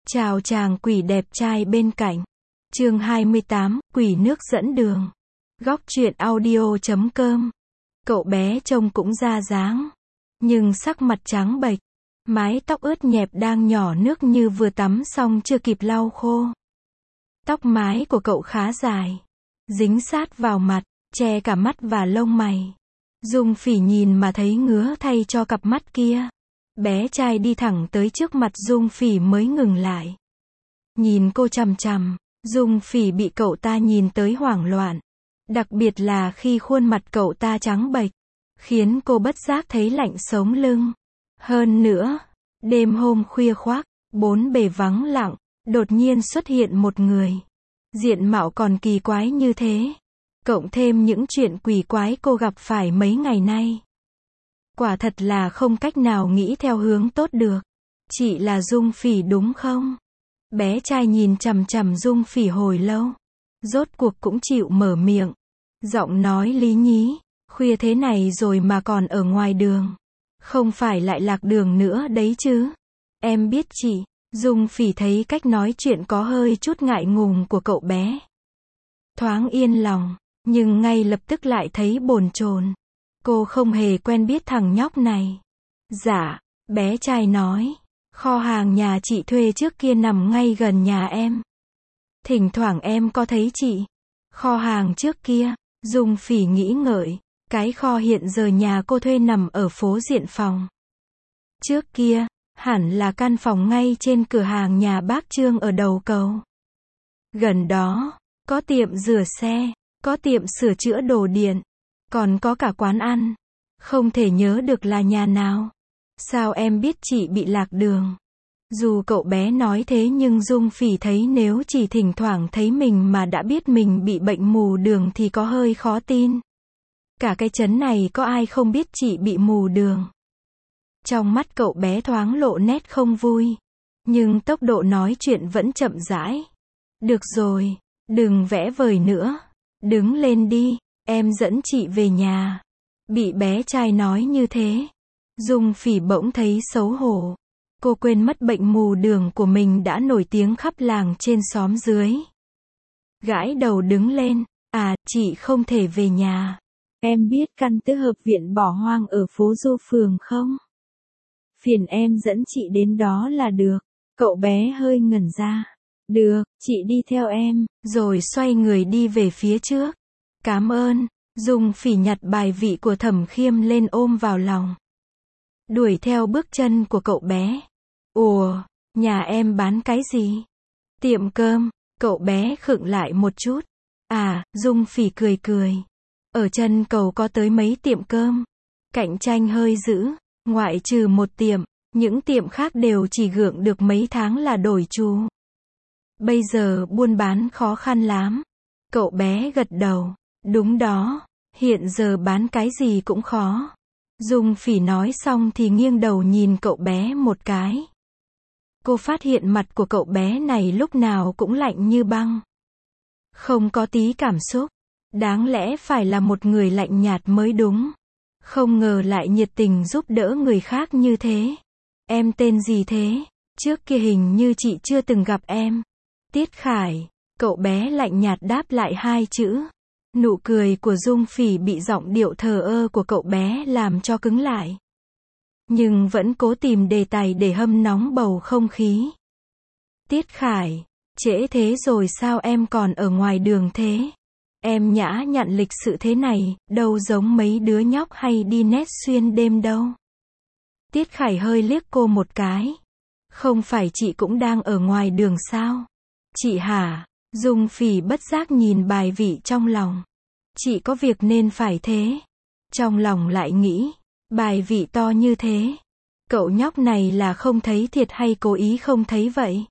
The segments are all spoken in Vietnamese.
Chào chàng quỷ đẹp trai bên cạnh. Chương 28, quỷ nước dẫn đường. Góc truyện audio.com. Cậu bé trông cũng ra dáng, nhưng sắc mặt trắng bệch, mái tóc ướt nhẹp đang nhỏ nước như vừa tắm xong chưa kịp lau khô. Tóc mái của cậu khá dài, dính sát vào mặt, che cả mắt và lông mày. Dung Phỉ nhìn mà thấy ngứa thay cho cặp mắt kia. Bé trai đi thẳng tới trước mặt Dung Phỉ mới ngừng lại. Nhìn cô chằm chằm, Dung Phỉ bị cậu ta nhìn tới hoảng loạn. Đặc biệt là khi khuôn mặt cậu ta trắng bệch, khiến cô bất giác thấy lạnh sống lưng. Hơn nữa, đêm hôm khuya khoác, bốn bề vắng lặng, đột nhiên xuất hiện một người. Diện mạo còn kỳ quái như thế. Cộng thêm những chuyện quỷ quái cô gặp phải mấy ngày nay. Quả thật là không cách nào nghĩ theo hướng tốt được. Chị là Dung Phỉ đúng không? Bé trai nhìn chằm chằm Dung Phỉ hồi lâu. Rốt cuộc cũng chịu mở miệng. Giọng nói lý nhí. Khuya thế này rồi mà còn ở ngoài đường. Không phải lại lạc đường nữa đấy chứ? Em biết chị. Dung Phỉ thấy cách nói chuyện có hơi chút ngại ngùng của cậu bé. Thoáng yên lòng, nhưng ngay lập tức lại thấy bồn chồn. Cô không hề quen biết thằng nhóc này. Dạ, bé trai nói. Kho hàng nhà chị thuê trước kia nằm ngay gần nhà em. Thỉnh thoảng em có thấy chị. Kho hàng trước kia, Dung Phỉ nghĩ ngợi. Cái kho hiện giờ nhà cô thuê nằm ở phố Diện Phòng. Trước kia, hẳn là căn phòng ngay trên cửa hàng nhà bác Trương ở đầu cầu. Gần đó, có tiệm rửa xe, có tiệm sửa chữa đồ điện, còn có cả quán ăn. Không thể nhớ được là nhà nào. Sao em biết chị bị lạc đường? Dù cậu bé nói thế nhưng Dung Phỉ thấy nếu chỉ thỉnh thoảng thấy mình mà đã biết mình bị bệnh mù đường thì có hơi khó tin. Cả cái trấn này có ai không biết chị bị mù đường? Trong mắt cậu bé thoáng lộ nét không vui. Nhưng tốc độ nói chuyện vẫn chậm rãi. Được rồi, đừng vẽ vời nữa. Đứng lên đi, em dẫn chị về nhà. Bị bé trai nói như thế, Dung Phỉ bỗng thấy xấu hổ. Cô quên mất bệnh mù đường của mình đã nổi tiếng khắp làng trên xóm dưới. Gãi đầu đứng lên, chị không thể về nhà. Em biết căn tứ hợp viện bỏ hoang ở phố Du Phường không? Phiền em dẫn chị đến đó là được. Cậu bé hơi ngẩn ra. Được, chị đi theo em, rồi xoay người đi về phía trước. Cảm ơn. Dung Phỉ nhặt bài vị của Thẩm Khiêm lên ôm vào lòng. Đuổi theo bước chân của cậu bé. Ủa, nhà em bán cái gì? Tiệm cơm. Cậu bé khựng lại một chút. Dung Phỉ cười cười. Ở chân cầu có tới mấy tiệm cơm. Cạnh tranh hơi dữ. Ngoại trừ một tiệm, những tiệm khác đều chỉ gượng được mấy tháng là đổi chủ. Bây giờ buôn bán khó khăn lắm. Cậu bé gật đầu. Đúng đó, hiện giờ bán cái gì cũng khó. Dung Phỉ nói xong thì nghiêng đầu nhìn cậu bé một cái. Cô phát hiện mặt của cậu bé này lúc nào cũng lạnh như băng. Không có tí cảm xúc. Đáng lẽ phải là một người lạnh nhạt mới đúng. Không ngờ lại nhiệt tình giúp đỡ người khác như thế. Em tên gì thế? Trước kia hình như chị chưa từng gặp em. Tiết Khải. Cậu bé lạnh nhạt đáp lại hai chữ. Nụ cười của Dung Phỉ bị giọng điệu thờ ơ của cậu bé làm cho cứng lại. Nhưng vẫn cố tìm đề tài để hâm nóng bầu không khí. Tiết Khải. Trễ thế rồi sao em còn ở ngoài đường thế? Em nhã nhặn lịch sự thế này, đâu giống mấy đứa nhóc hay đi net xuyên đêm đâu. Tiết Khải hơi liếc cô một cái. Không phải chị cũng đang ở ngoài đường sao? Chị hả? Dung Phỉ bất giác nhìn bài vị trong lòng. Chị có việc nên phải thế. Trong lòng lại nghĩ, bài vị to như thế. Cậu nhóc này là không thấy thiệt hay cố ý không thấy vậy?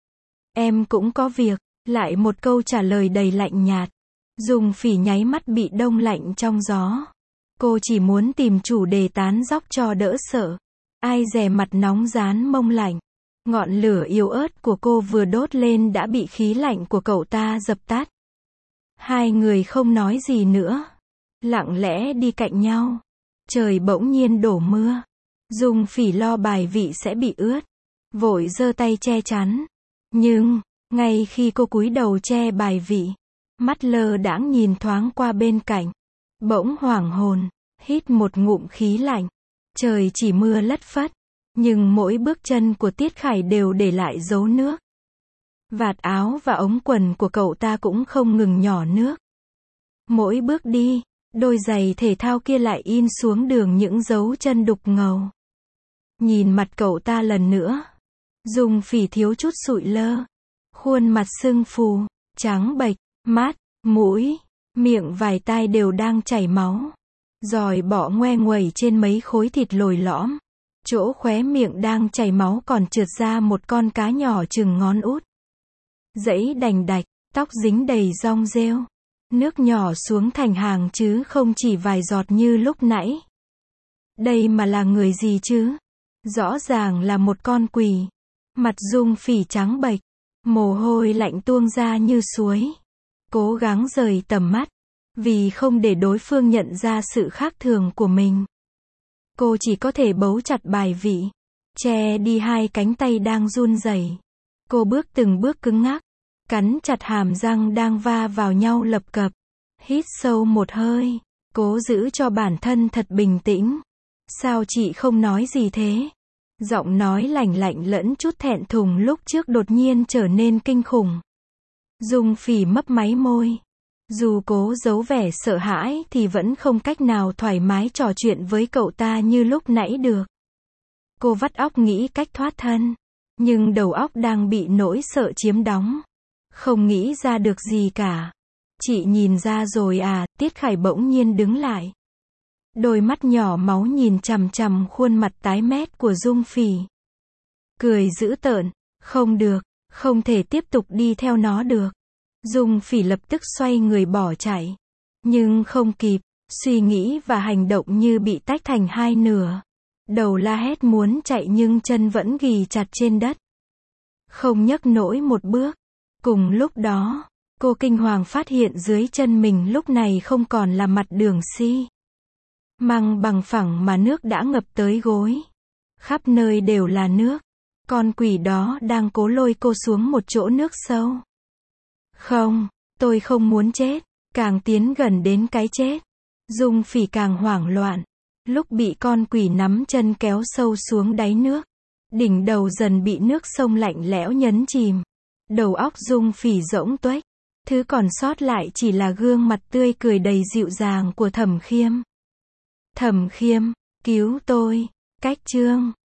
Em cũng có việc. Lại một câu trả lời đầy lạnh nhạt. Dung Phỉ nháy mắt bị đông lạnh trong gió. Cô chỉ muốn tìm chủ đề tán dóc cho đỡ sợ. Ai dè mặt nóng rán mông lạnh. Ngọn lửa yếu ớt của cô vừa đốt lên đã bị khí lạnh của cậu ta dập tắt. Hai người không nói gì nữa. Lặng lẽ đi cạnh nhau. Trời bỗng nhiên đổ mưa. Dung Phỉ lo bài vị sẽ bị ướt. Vội giơ tay che chắn. Nhưng, ngay khi cô cúi đầu che bài vị, mắt lơ đãng nhìn thoáng qua bên cạnh, bỗng hoảng hồn, hít một ngụm khí lạnh. Trời chỉ mưa lất phất, nhưng mỗi bước chân của Tiết Khải đều để lại dấu nước. Vạt áo và ống quần của cậu ta cũng không ngừng nhỏ nước. Mỗi bước đi, đôi giày thể thao kia lại in xuống đường những dấu chân đục ngầu. Nhìn mặt cậu ta lần nữa, Dung Phỉ thiếu chút sụi lơ. Khuôn mặt sưng phù, trắng bệch, mắt, mũi, miệng vài tai đều đang chảy máu. Giòi bọ ngoe nguẩy trên mấy khối thịt lồi lõm. Chỗ khóe miệng đang chảy máu còn trượt ra một con cá nhỏ chừng ngón út. Dãy đành đạch, tóc dính đầy rong rêu. Nước nhỏ xuống thành hàng chứ không chỉ vài giọt như lúc nãy. Đây mà là người gì chứ? Rõ ràng là một con quỷ. Mặt Dung Phỉ trắng bệch, mồ hôi lạnh tuôn ra như suối. Cố gắng rời tầm mắt, vì không để đối phương nhận ra sự khác thường của mình. Cô chỉ có thể bấu chặt bài vị, che đi hai cánh tay đang run rẩy. Cô bước từng bước cứng ngắc, cắn chặt hàm răng đang va vào nhau lập cập. Hít sâu một hơi, cố giữ cho bản thân thật bình tĩnh. Sao chị không nói gì thế? Giọng nói lạnh lạnh lẫn chút thẹn thùng lúc trước đột nhiên trở nên kinh khủng. Dung Phỉ mấp máy môi. Dù cố giấu vẻ sợ hãi thì vẫn không cách nào thoải mái trò chuyện với cậu ta như lúc nãy được. Cô vắt óc nghĩ cách thoát thân. Nhưng đầu óc đang bị nỗi sợ chiếm đóng. Không nghĩ ra được gì cả. Chị nhìn ra rồi à? Tiết Khải bỗng nhiên đứng lại. Đôi mắt nhỏ máu nhìn chằm chằm khuôn mặt tái mét của Dung Phỉ. Cười dữ tợn. Không được, không thể tiếp tục đi theo nó được. Dung Phỉ lập tức xoay người bỏ chạy. Nhưng không kịp, suy nghĩ và hành động như bị tách thành hai nửa. Đầu la hét muốn chạy nhưng chân vẫn ghì chặt trên đất. Không nhấc nổi một bước. Cùng lúc đó, cô kinh hoàng phát hiện dưới chân mình lúc này không còn là mặt đường xi măng bằng phẳng mà nước đã ngập tới gối. Khắp nơi đều là nước. Con quỷ đó đang cố lôi cô xuống một chỗ nước sâu. Không, tôi không muốn chết. Càng tiến gần đến cái chết, Dung Phỉ càng hoảng loạn. Lúc bị con quỷ nắm chân kéo sâu xuống đáy nước, đỉnh đầu dần bị nước sông lạnh lẽo nhấn chìm. Đầu óc Dung Phỉ rỗng tuếch. Thứ còn sót lại chỉ là gương mặt tươi cười đầy dịu dàng của Thẩm Khiêm. Thẩm Khiêm, cứu tôi. Cách chương